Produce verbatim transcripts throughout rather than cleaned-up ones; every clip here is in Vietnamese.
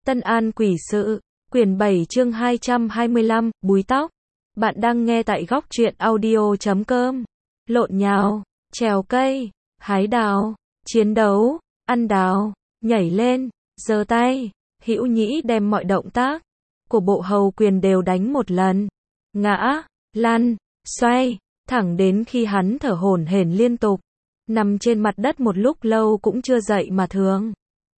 Tân An Quỷ Sự, quyển bảy chương hai trăm hai mươi lăm, búi tóc. Bạn đang nghe tại góc truyện audio chấm com. Lộn nhào, trèo cây, hái đào, chiến đấu, ăn đào, nhảy lên, giơ tay. Hữu Nhĩ đem mọi động tác của bộ hầu quyền đều đánh một lần. Ngã, lăn, xoay, thẳng đến khi hắn thở hổn hển liên tục, nằm trên mặt đất một lúc lâu cũng chưa dậy mà thường.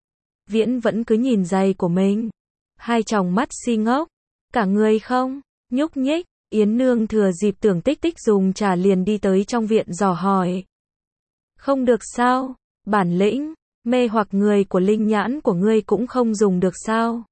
Viễn vẫn cứ nhìn giày của mình, hai tròng mắt si ngốc, cả người không nhúc nhích. Yến Nương thừa dịp Tưởng Tích Tích dùng trà liền đi tới trong viện dò hỏi. Không được sao? Bản lĩnh mê hoặc người của linh nhãn của ngươi cũng không dùng được sao?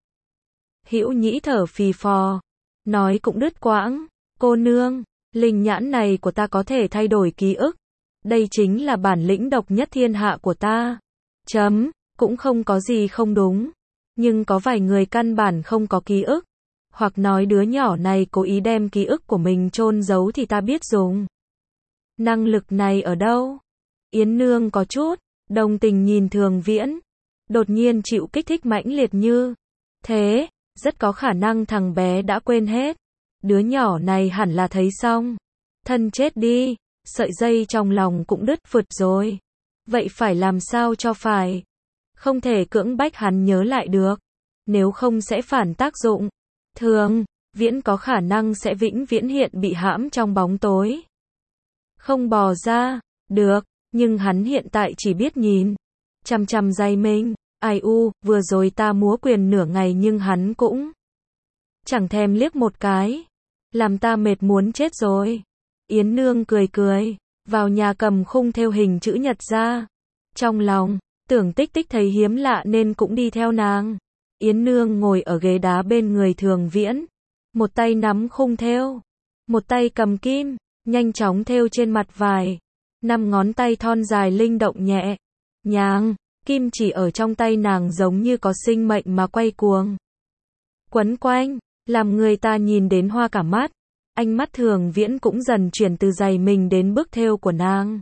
Hữu Nhĩ thở phì phò, nói cũng đứt quãng. Cô nương, linh nhãn này của ta có thể thay đổi ký ức. Đây chính là bản lĩnh độc nhất thiên hạ của ta. Chấm, cũng không có gì không đúng. Nhưng có vài người căn bản không có ký ức. Hoặc nói đứa nhỏ này cố ý đem ký ức của mình chôn giấu thì ta biết dùng. Năng lực này ở đâu? Yến Nương có chút đồng tình nhìn Thường Viễn. Đột nhiên chịu kích thích mãnh liệt như thế, rất có khả năng thằng bé đã quên hết. Đứa nhỏ này hẳn là thấy xong thân chết đi, sợi dây trong lòng cũng đứt phượt rồi. Vậy phải làm sao cho phải? Không thể cưỡng bách hắn nhớ lại được, nếu không sẽ phản tác dụng. Thường Viễn có khả năng sẽ vĩnh viễn hiện bị hãm trong bóng tối, không bò ra được, nhưng hắn hiện tại chỉ biết nhìn chằm chằm dây mình. Ai u, vừa rồi ta múa quyền nửa ngày nhưng hắn cũng chẳng thèm liếc một cái, làm ta mệt muốn chết rồi. Yến Nương cười cười, vào nhà cầm khung thêu hình chữ nhật ra. Trong lòng Tưởng Tích Tích thấy hiếm lạ nên cũng đi theo nàng. Yến Nương ngồi ở ghế đá bên người Thường Viễn, một tay nắm khung thêu, một tay cầm kim, nhanh chóng thêu trên mặt vải. Năm ngón tay thon dài linh động nhẹ nhàng, kim chỉ ở trong tay nàng giống như có sinh mệnh mà quay cuồng, quấn quanh, làm người ta nhìn đến hoa cả mắt. Ánh mắt Thường Viễn cũng dần chuyển từ giày mình đến bức thêu của nàng.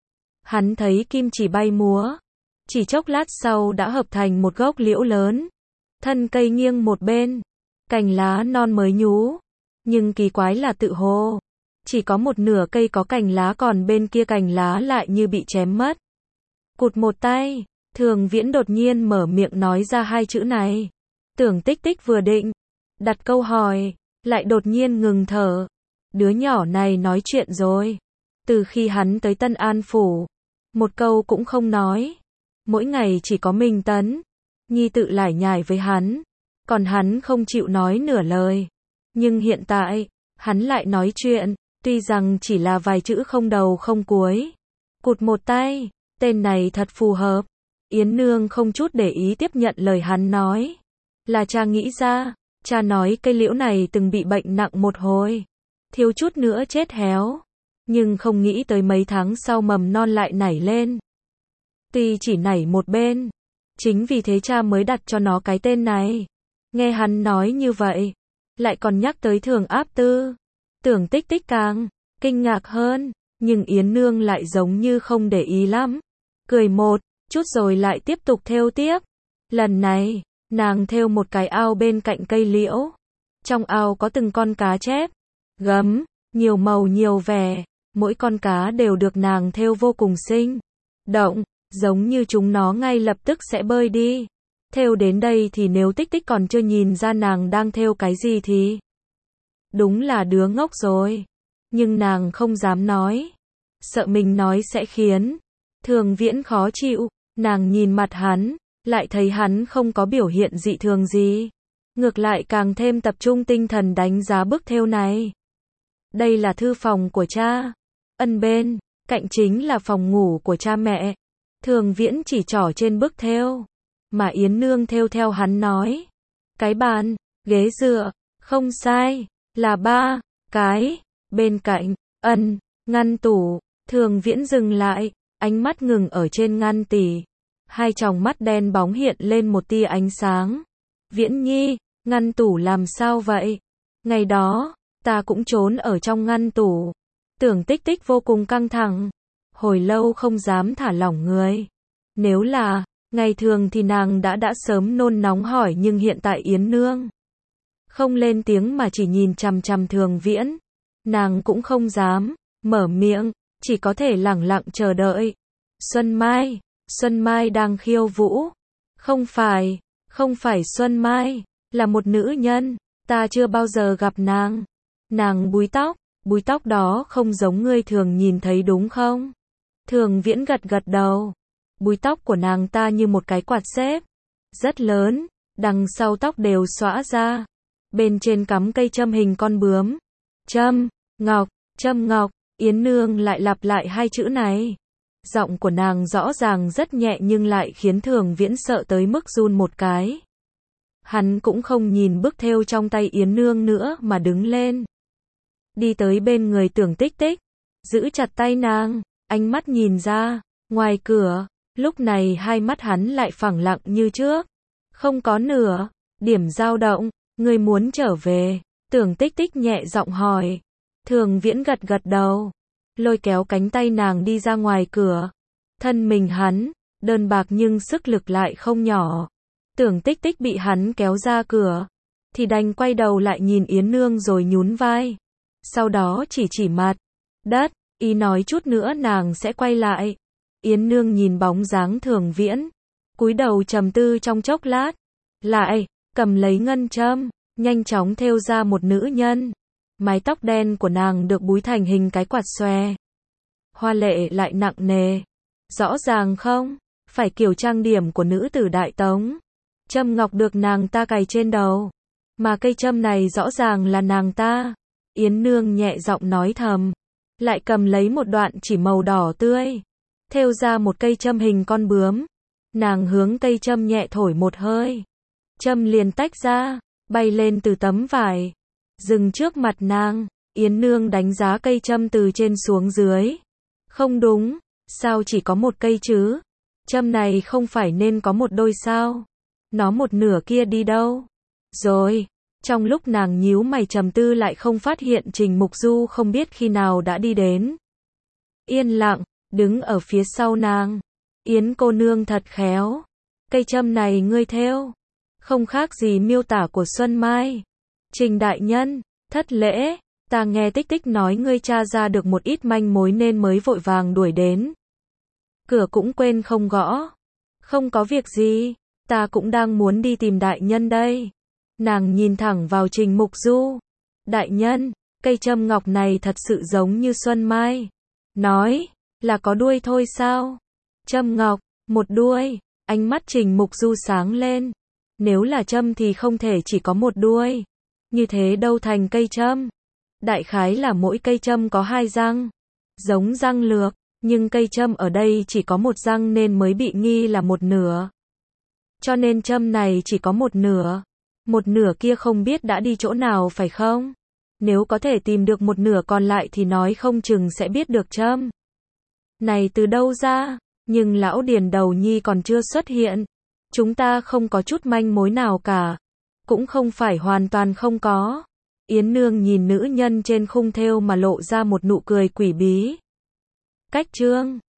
Hắn thấy kim chỉ bay múa, chỉ chốc lát sau đã hợp thành một gốc liễu lớn. Thân cây nghiêng một bên, cành lá non mới nhú, nhưng kỳ quái là tự hồ chỉ có một nửa cây có cành lá, còn bên kia cành lá lại như bị chém mất. Cụt một tay, Thường Viễn đột nhiên mở miệng nói ra hai chữ này. Tưởng Tích Tích vừa định đặt câu hỏi, lại đột nhiên ngừng thở. Đứa nhỏ này nói chuyện rồi. Từ khi hắn tới Tân An Phủ, một câu cũng không nói. Mỗi ngày chỉ có mình Tấn Nhi tự lải nhải với hắn, còn hắn không chịu nói nửa lời. Nhưng hiện tại, hắn lại nói chuyện, tuy rằng chỉ là vài chữ không đầu không cuối. Cụt một tay, tên này thật phù hợp. Yến Nương không chút để ý tiếp nhận lời hắn nói. Là cha nghĩ ra, cha nói cây liễu này từng bị bệnh nặng một hồi, thiếu chút nữa chết héo. Nhưng không nghĩ tới mấy tháng sau mầm non lại nảy lên. Tuy chỉ nảy một bên, chính vì thế cha mới đặt cho nó cái tên này. Nghe hắn nói như vậy, lại còn nhắc tới Thường Áp Tư. Tưởng Tích Tích càng kinh ngạc hơn, nhưng Yến Nương lại giống như không để ý lắm. Cười một chút rồi lại tiếp tục thêu tiếp. Lần này, nàng thêu một cái ao bên cạnh cây liễu. Trong ao có từng con cá chép, gấm, nhiều màu nhiều vẻ. Mỗi con cá đều được nàng thêu vô cùng sinh động, giống như chúng nó ngay lập tức sẽ bơi đi. Thêu đến đây thì nếu Tích Tích còn chưa nhìn ra nàng đang thêu cái gì thì đúng là đứa ngốc rồi. Nhưng nàng không dám nói, sợ mình nói sẽ khiến Thường Viễn khó chịu. Nàng nhìn mặt hắn, lại thấy hắn không có biểu hiện dị thường gì, ngược lại càng thêm tập trung tinh thần đánh giá bức thêu này. Đây là thư phòng của cha, ân bên cạnh chính là phòng ngủ của cha mẹ. Thường Viễn chỉ trỏ trên bức thêu, mà Yến Nương thêu theo hắn nói. Cái bàn, ghế dựa, không sai, là ba cái. Bên cạnh, ân, ngăn tủ. Thường Viễn dừng lại, ánh mắt ngừng ở trên ngăn tỉ. Hai tròng mắt đen bóng hiện lên một tia ánh sáng. Viễn Nhi, ngăn tủ làm sao vậy? Ngày đó, ta cũng trốn ở trong ngăn tủ. Tưởng Tích Tích vô cùng căng thẳng, hồi lâu không dám thả lỏng người. Nếu là Ngày thường thì nàng đã đã sớm nôn nóng hỏi nhưng hiện tại Yến Nương không lên tiếng mà chỉ nhìn chằm chằm Thường Viễn. Nàng cũng không dám mở miệng, chỉ có thể lẳng lặng chờ đợi. Xuân Mai, Xuân Mai đang khiêu vũ. Không phải, không phải Xuân Mai, là một nữ nhân, ta chưa bao giờ gặp nàng. Nàng búi tóc, búi tóc đó không giống ngươi thường nhìn thấy đúng không? Thường Viễn gật gật đầu. Búi tóc của nàng ta như một cái quạt xếp, rất lớn, đằng sau tóc đều xõa ra. Bên trên cắm cây châm hình con bướm. Châm, ngọc, châm ngọc, Yến Nương lại lặp lại hai chữ này. Giọng của nàng rõ ràng rất nhẹ nhưng lại khiến Thường Viễn sợ tới mức run một cái. Hắn cũng không nhìn bức thêu trong tay Yến Nương nữa mà đứng lên. Đi tới bên người Tưởng Tích Tích, giữ chặt tay nàng, ánh mắt nhìn ra, ngoài cửa, lúc này hai mắt hắn lại phẳng lặng như trước. Không có nửa điểm dao động, ngươi muốn trở về, Tưởng Tích Tích nhẹ giọng hỏi. Thường Viễn gật gật đầu, lôi kéo cánh tay nàng đi ra ngoài cửa. Thân mình hắn, đơn bạc nhưng sức lực lại không nhỏ. Tưởng Tích Tích bị hắn kéo ra cửa, thì đành quay đầu lại nhìn Yến Nương rồi nhún vai. Sau đó chỉ chỉ mặt đất, ý nói chút nữa nàng sẽ quay lại. Yến Nương nhìn bóng dáng Thường Viễn, cúi đầu trầm tư trong chốc lát, lại cầm lấy ngân châm, nhanh chóng thêu ra một nữ nhân. Mái tóc đen của nàng được búi thành hình cái quạt xòe, hoa lệ lại nặng nề. Rõ ràng không phải kiểu trang điểm của nữ tử Đại Tống. Châm ngọc được nàng ta cài trên đầu, mà cây châm này rõ ràng là nàng ta. Yến Nương nhẹ giọng nói thầm, lại cầm lấy một đoạn chỉ màu đỏ tươi, thêu ra một cây châm hình con bướm. Nàng hướng cây châm nhẹ thổi một hơi, châm liền tách ra, bay lên từ tấm vải, dừng trước mặt nàng. Yến Nương đánh giá cây châm từ trên xuống dưới. Không đúng, sao chỉ có một cây chứ? Châm này không phải nên có một đôi sao? Nó một nửa kia đi đâu? Rồi, trong lúc nàng nhíu mày trầm tư lại không phát hiện Trình Mục Du không biết khi nào đã đi đến. Yên lặng, đứng ở phía sau nàng. Yến cô nương thật khéo. Cây châm này ngươi thêu, không khác gì miêu tả của Xuân Mai. Trình đại nhân, thất lễ, ta nghe Tích Tích nói ngươi tra ra được một ít manh mối nên mới vội vàng đuổi đến. Cửa cũng quên không gõ. Không có việc gì, ta cũng đang muốn đi tìm đại nhân đây. Nàng nhìn thẳng vào Trình Mục Du. Đại nhân, cây châm ngọc này thật sự giống như Xuân Mai nói, là có đuôi thôi sao? Châm ngọc, một đuôi, ánh mắt Trình Mục Du sáng lên. Nếu là châm thì không thể chỉ có một đuôi. Như thế đâu thành cây châm. Đại khái là mỗi cây châm có hai răng, giống răng lược, nhưng cây châm ở đây chỉ có một răng nên mới bị nghi là một nửa. Cho nên châm này chỉ có một nửa. Một nửa kia không biết đã đi chỗ nào phải không? Nếu có thể tìm được một nửa còn lại thì nói không chừng sẽ biết được châm này từ đâu ra. Nhưng lão Điền Đầu Nhi còn chưa xuất hiện. Chúng ta không có chút manh mối nào cả. Cũng không phải hoàn toàn không có. Yến Nương nhìn nữ nhân trên khung thêu mà lộ ra một nụ cười quỷ bí. Cách chương